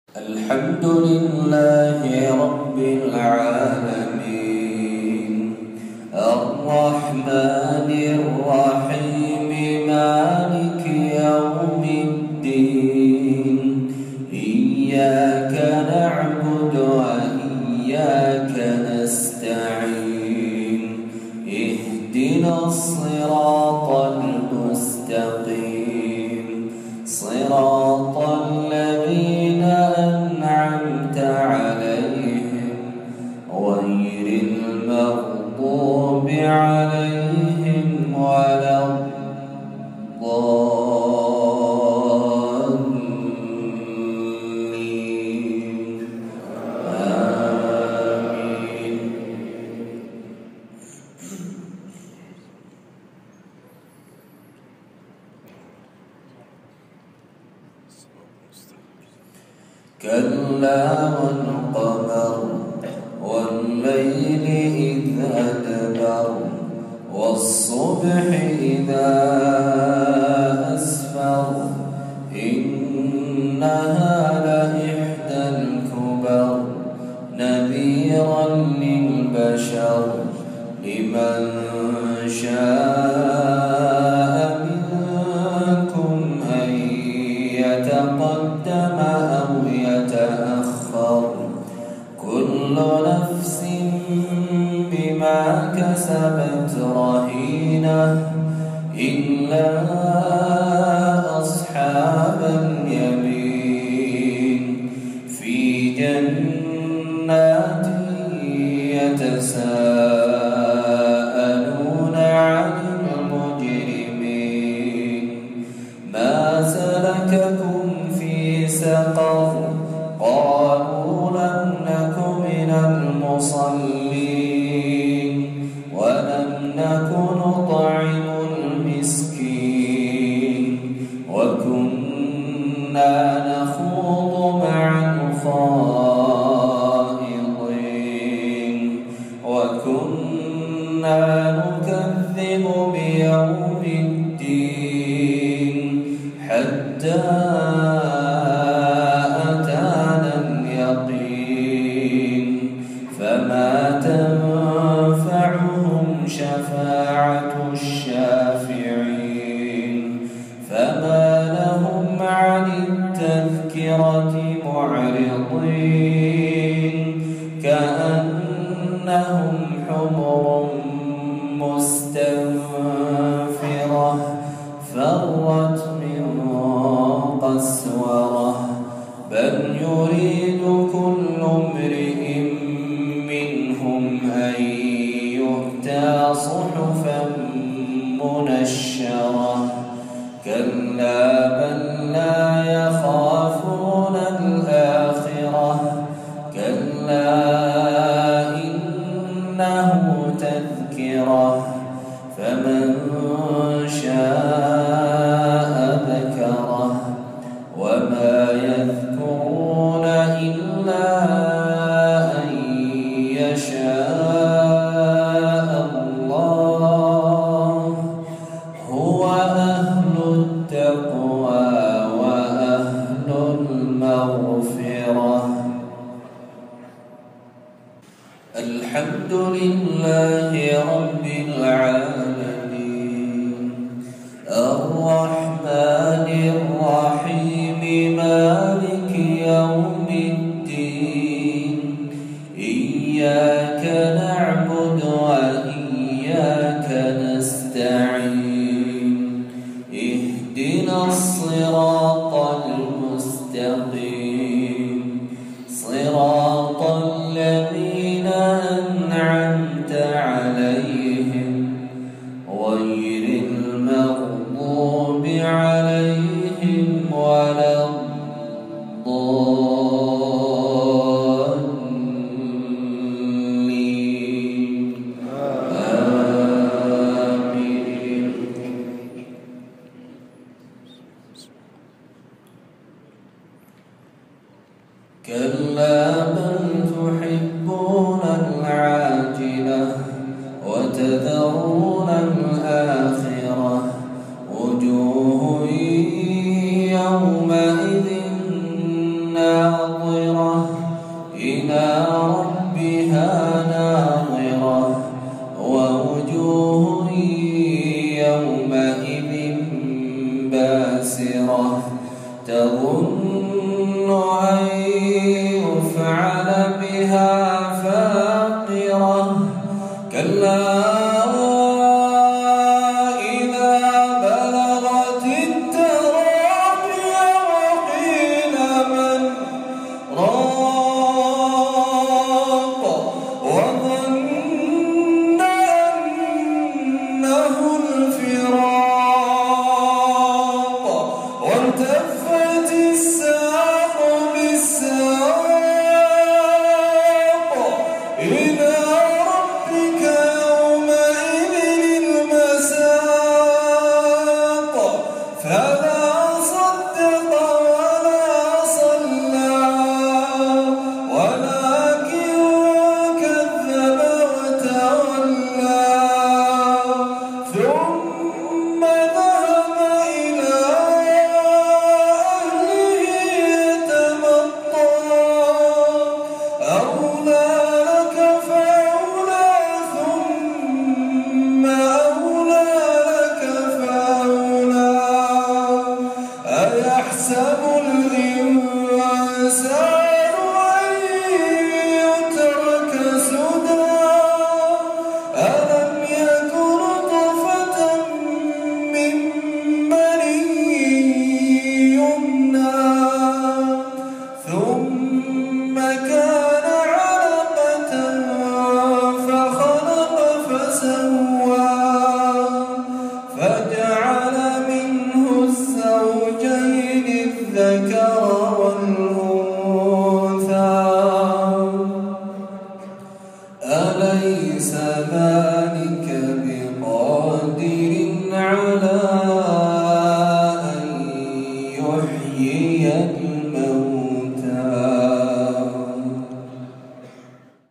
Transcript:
الحمد لله رب العالمين الرحمن الرحيم مالك يوم الدين إياك نعبد وإياك نستعين اهدنا الصراط المستقيم صراط الذين أنعمت عليهم غير المغضوب عليهم ولا الضالين آمين. كلا والقمر والليل إذ أدبر والصبح إذا أسفر إنها لإحدى الكبر نذيرا للبشر لمن شاء منكم أن يتقدم أو يتأخر كل نفس بما كسبت رهينة إلا أصحاب اليمين في جنات يتساءلون عن المجرمين ما سلككم في سقر قالوا لم نك من المصلين ولم نك نطعم المسكين وكنا نخوض مع الخائضين وكنا نكذب بيوم الدين حتى أتانا اليقين فما تنفعهم شفاعة الشافعين فما لهم عن التذكرة معرضين كأنهم حمر مستنفرة فرت من قسورة بل يريد كل امرئ منهم أن يؤتى صحفا منشرة كلا بل لا يخافون الآخرة كلا إنه تذكرة فمن شاء ذكره وما يذكرون إلا أن يشاء الله هو أهل التقوى وأهل المغفرة. الحمد لله رب العالمين الرحمن الرحيم مالك يوم الدين إياك نعبد وإياك نستعين اهدنا الصراط المستقيم صراط الذين أنعمت عليهم غير المغضوب عليهم ولا الضالين آمين. كلا بل تحبون العاجلة وتذرون الآخرة وجوه يومئذ ناظرة ناظرة إلى ربها ناظرة ووجوه يومئذ باسرة تظن أن يفعل بها فاقرة كلا إذا بلغت التراقي وقيل من راق وظن أنه الفراق والتفت الساق بالساق إلى ربك يومئذ المساق فلا صدق ولا صلى ولكن كذب وتولى ثم ذهب إلى أهله يتمطى أولى لك فأولى ثم أولى لك فأولى أيحسب الإنسان أن يترك سدى ألم يك نطفة من مني يمنى ثم كان علقة فخلق فسوى فجعل منه الزوجين الذكر والأنثى أليس ذلك بقادر